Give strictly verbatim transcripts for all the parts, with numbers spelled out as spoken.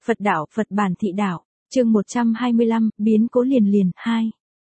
Phật đạo, Phật bản thị đạo, chương một trăm hai mươi lăm, biến cố liền liền, hai.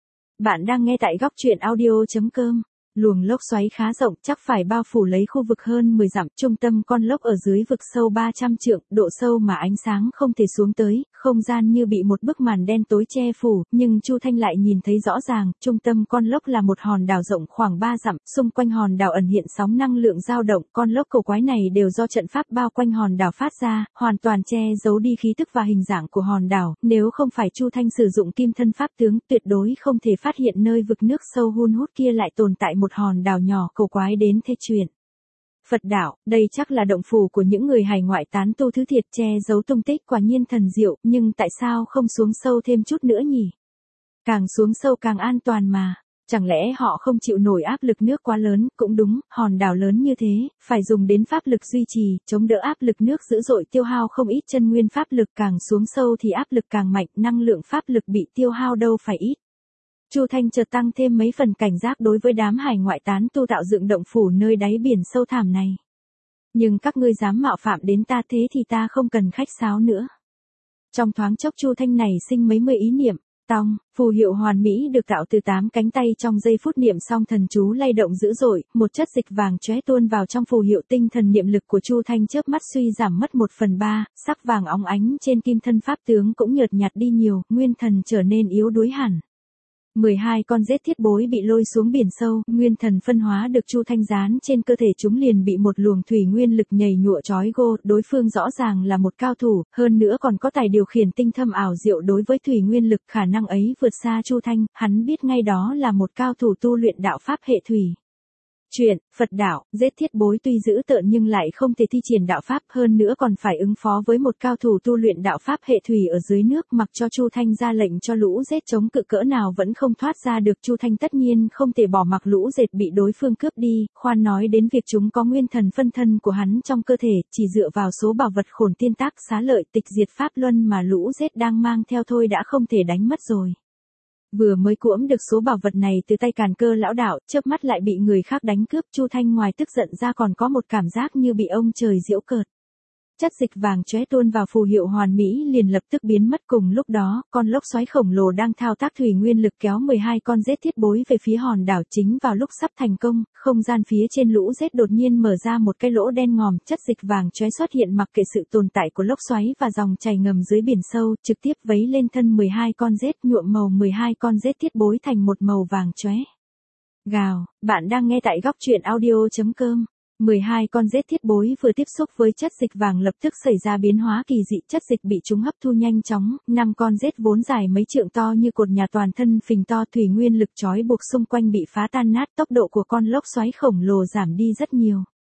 Bạn đang nghe tại góc truyện audio.com. Luồng lốc xoáy khá rộng, chắc phải bao phủ lấy khu vực hơn mười dặm, trung tâm con lốc ở dưới vực sâu ba trăm trượng, độ sâu mà ánh sáng không thể xuống tới, không gian như bị một bức màn đen tối che phủ, nhưng Chu Thanh lại nhìn thấy rõ ràng, trung tâm con lốc là một hòn đảo rộng khoảng ba dặm, xung quanh hòn đảo ẩn hiện sóng năng lượng dao động, con lốc cổ quái này đều do trận pháp bao quanh hòn đảo phát ra, hoàn toàn che giấu đi khí tức và hình dạng của hòn đảo, nếu không phải Chu Thanh sử dụng kim thân pháp tướng, tuyệt đối không thể phát hiện nơi vực nước sâu hun hút kia lại tồn tại một hòn đảo nhỏ cổ quái đến thế chuyện. Phật đạo, đây chắc là động phủ của những người hải ngoại tán tu thứ thiệt, che giấu tung tích quả nhiên thần diệu, nhưng tại sao không xuống sâu thêm chút nữa nhỉ? Càng xuống sâu càng an toàn mà. Chẳng lẽ họ không chịu nổi áp lực nước quá lớn? Cũng đúng, hòn đảo lớn như thế, phải dùng đến pháp lực duy trì, chống đỡ áp lực nước dữ dội, tiêu hao không ít chân nguyên pháp lực, càng xuống sâu thì áp lực càng mạnh, năng lượng pháp lực bị tiêu hao đâu phải ít. Chu Thanh chợt tăng thêm mấy phần cảnh giác đối với đám hải ngoại tán tu tạo dựng động phủ nơi đáy biển sâu thẳm này. Nhưng các ngươi dám mạo phạm đến ta thế thì ta không cần khách sáo nữa. Trong thoáng chốc Chu Thanh này sinh mấy mươi ý niệm, tong, phù hiệu hoàn mỹ được tạo từ tám cánh tay, trong giây phút niệm xong thần chú lay động dữ dội, một chất dịch vàng chóe tuôn vào trong phù hiệu, tinh thần niệm lực của Chu Thanh chớp mắt suy giảm mất một phần ba, sắc vàng óng ánh trên kim thân pháp tướng cũng nhợt nhạt đi nhiều, nguyên thần trở nên yếu đuối hẳn. mười hai con rết thiết bối bị lôi xuống biển sâu, nguyên thần phân hóa được Chu Thanh dán trên cơ thể chúng liền bị một luồng thủy nguyên lực nhầy nhụa trói gô, đối phương rõ ràng là một cao thủ, hơn nữa còn có tài điều khiển tinh thâm ảo diệu đối với thủy nguyên lực, khả năng ấy vượt xa Chu Thanh, hắn biết ngay đó là một cao thủ tu luyện đạo pháp hệ thủy. Chuyện, Phật đạo, giết thiết bối tuy dữ tợn nhưng lại không thể thi triển đạo pháp, hơn nữa còn phải ứng phó với một cao thủ tu luyện đạo pháp hệ thủy ở dưới nước, mặc cho Chu Thanh ra lệnh cho lũ giết chống cự cỡ nào vẫn không thoát ra được. Chu Thanh tất nhiên không thể bỏ mặc lũ dệt bị đối phương cướp đi, khoan nói đến việc chúng có nguyên thần phân thân của hắn trong cơ thể, chỉ dựa vào số bảo vật khổn tiên tác xá lợi tịch diệt pháp luân mà lũ giết đang mang theo thôi đã không thể đánh mất rồi. Vừa mới cuỗm được số bảo vật này từ tay Càn Cơ lão đạo, chớp mắt lại bị người khác đánh cướp, Chu Thanh ngoài tức giận ra còn có một cảm giác như bị ông trời giễu cợt. Chất dịch vàng chóe tuôn vào phù hiệu hoàn mỹ liền lập tức biến mất, cùng lúc đó, con lốc xoáy khổng lồ đang thao tác thủy nguyên lực kéo mười hai con rết thiết bối về phía hòn đảo. Chính vào lúc sắp thành công, không gian phía trên lũ rết đột nhiên mở ra một cái lỗ đen ngòm, chất dịch vàng chóe xuất hiện mặc kệ sự tồn tại của lốc xoáy và dòng chảy ngầm dưới biển sâu, trực tiếp vấy lên thân mười hai con rết, nhuộm màu mười hai con rết thiết bối thành một màu vàng chóe. Gào, bạn đang nghe tại góc truyện audio.com. mười hai con rết thiết bối vừa tiếp xúc với chất dịch vàng lập tức xảy ra biến hóa kỳ dị, chất dịch bị chúng hấp thu nhanh chóng, năm con rết vốn dài mấy trượng to như cột nhà toàn thân phình to, thủy nguyên lực trói buộc xung quanh bị phá tan nát, tốc độ của con lốc xoáy khổng lồ giảm đi rất nhiều.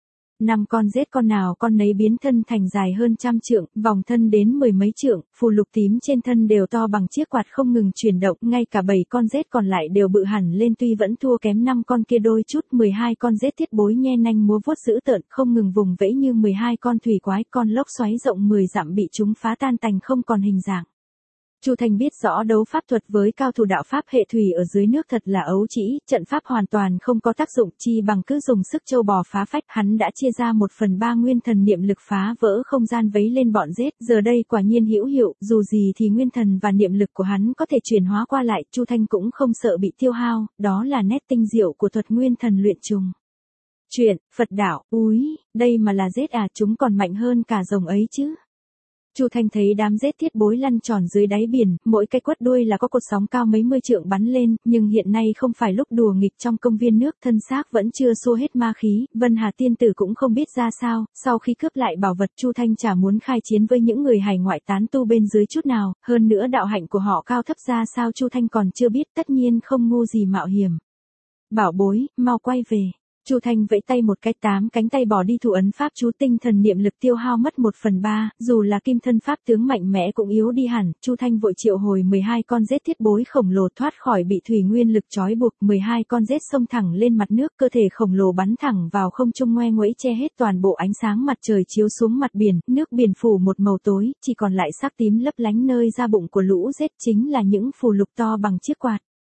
Năm con rết con nào con nấy biến thân thành dài hơn trăm trượng, vòng thân đến mười mấy trượng, phù lục tím trên thân đều to bằng chiếc quạt không ngừng chuyển động, ngay cả bảy con rết còn lại đều bự hẳn lên, tuy vẫn thua kém năm con kia đôi chút. Mười hai con rết thiết bối nhe nanh múa vuốt dữ tợn, không ngừng vùng vẫy như mười hai con thủy quái, con lốc xoáy rộng mười dặm bị chúng phá tan tành không còn hình dạng. Chu Thanh biết rõ đấu pháp thuật với cao thủ đạo pháp hệ thủy ở dưới nước thật là ấu trĩ, trận pháp hoàn toàn không có tác dụng, chi bằng cứ dùng sức trâu bò phá phách. Hắn đã chia ra một phần ba nguyên thần niệm lực phá vỡ không gian vấy lên bọn rết, giờ đây quả nhiên hữu hiệu, dù gì thì nguyên thần và niệm lực của hắn có thể chuyển hóa qua lại, Chu Thanh cũng không sợ bị tiêu hao, đó là nét tinh diệu của thuật nguyên thần luyện trùng. Chuyện, Phật đạo, úi, đây mà là rết à, chúng còn mạnh hơn cả rồng ấy chứ. Chu Thanh thấy đám rết thiết bối lăn tròn dưới đáy biển, mỗi cái quất đuôi là có cột sóng cao mấy mươi trượng bắn lên, nhưng hiện nay không phải lúc đùa nghịch trong công viên nước, thân xác vẫn chưa xô hết ma khí, Vân Hà tiên tử cũng không biết ra sao, sau khi cướp lại bảo vật Chu Thanh chả muốn khai chiến với những người hải ngoại tán tu bên dưới chút nào, hơn nữa đạo hạnh của họ cao thấp ra sao Chu Thanh còn chưa biết, tất nhiên không ngu gì mạo hiểm. Bảo bối, mau quay về. Chu Thanh vẫy tay một cái, tám cánh tay bỏ đi thủ ấn pháp chú, tinh thần niệm lực tiêu hao mất một phần ba, dù là kim thân pháp tướng mạnh mẽ cũng yếu đi hẳn. Chu Thanh vội triệu hồi mười hai con rết thiết bối khổng lồ thoát khỏi bị thủy nguyên lực trói buộc, mười hai con rết xông thẳng lên mặt nước, cơ thể khổng lồ bắn thẳng vào không trung ngoe nguẫy che hết toàn bộ ánh sáng mặt trời chiếu xuống mặt biển, nước biển phủ một màu tối, chỉ còn lại sắc tím lấp lánh nơi da bụng của lũ rết, chính là những phù lục to bằng chiếc quạt.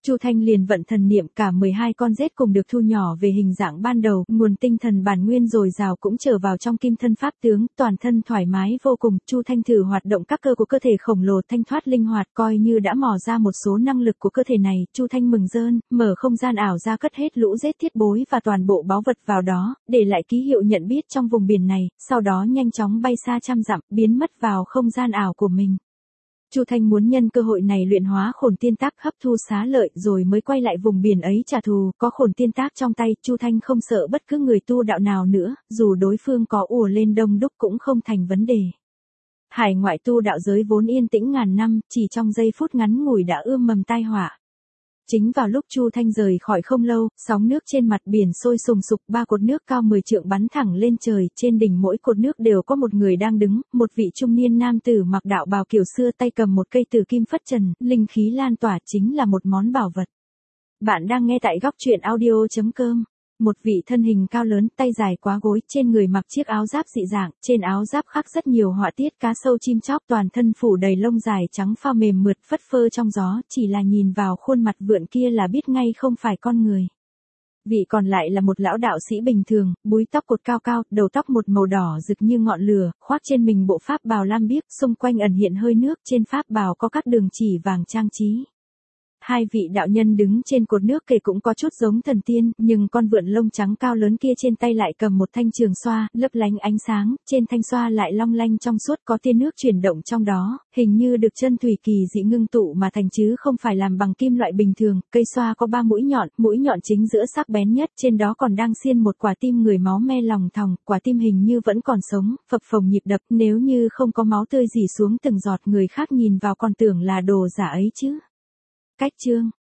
Chu Thanh liền vận thần niệm, cả mười hai con rết cùng được thu nhỏ về hình dạng ban đầu, nguồn tinh thần bản nguyên dồi dào cũng trở vào trong kim thân pháp tướng, toàn thân thoải mái vô cùng. Chu Thanh thử hoạt động các cơ của cơ thể khổng lồ thanh thoát linh hoạt, coi như đã mò ra một số năng lực của cơ thể này. Chu Thanh mừng rơn, mở không gian ảo ra cất hết lũ rết thiết bối và toàn bộ báu vật vào đó, để lại ký hiệu nhận biết trong vùng biển này, sau đó nhanh chóng bay xa trăm dặm, biến mất vào không gian ảo của mình. Chu Thanh muốn nhân cơ hội này luyện hóa khổn tiên tác, hấp thu xá lợi rồi mới quay lại vùng biển ấy trả thù. Có khổn tiên tác trong tay, Chu Thanh không sợ bất cứ người tu đạo nào nữa, dù đối phương có ùa lên đông đúc cũng không thành vấn đề. Hải ngoại tu đạo giới vốn yên tĩnh ngàn năm, chỉ trong giây phút ngắn ngủi đã ươm mầm tai họa. Chính vào lúc Chu Thanh rời khỏi không lâu, sóng nước trên mặt biển sôi sùng sục, ba cột nước cao mười trượng bắn thẳng lên trời, trên đỉnh mỗi cột nước đều có một người đang đứng, một vị trung niên nam tử mặc đạo bào kiểu xưa, tay cầm một cây tử kim phất trần, linh khí lan tỏa, chính là một món bảo vật. Bạn đang nghe tại góc truyện audio chấm com. Một vị thân hình cao lớn, tay dài quá gối, trên người mặc chiếc áo giáp dị dạng, trên áo giáp khắc rất nhiều họa tiết cá sâu chim chóc, toàn thân phủ đầy lông dài trắng phao mềm mượt phất phơ trong gió, chỉ là nhìn vào khuôn mặt vượn kia là biết ngay không phải con người. Vị còn lại là một lão đạo sĩ bình thường, búi tóc cột cao cao, đầu tóc một màu đỏ rực như ngọn lửa, khoác trên mình bộ pháp bào lam biếc, xung quanh ẩn hiện hơi nước, trên pháp bào có các đường chỉ vàng trang trí. Hai vị đạo nhân đứng trên cột nước kể cũng có chút giống thần tiên, nhưng con vượn lông trắng cao lớn kia trên tay lại cầm một thanh trường xoa, lấp lánh ánh sáng, trên thanh xoa lại long lanh trong suốt, có tia nước chuyển động trong đó, hình như được chân thủy kỳ dị ngưng tụ mà thành chứ không phải làm bằng kim loại bình thường. Cây xoa có ba mũi nhọn, mũi nhọn chính giữa sắc bén nhất, trên đó còn đang xiên một quả tim người máu me lòng thòng, quả tim hình như vẫn còn sống, phập phồng nhịp đập, nếu như không có máu tươi rỉ xuống từng giọt, người khác nhìn vào còn tưởng là đồ giả ấy chứ. Cách chương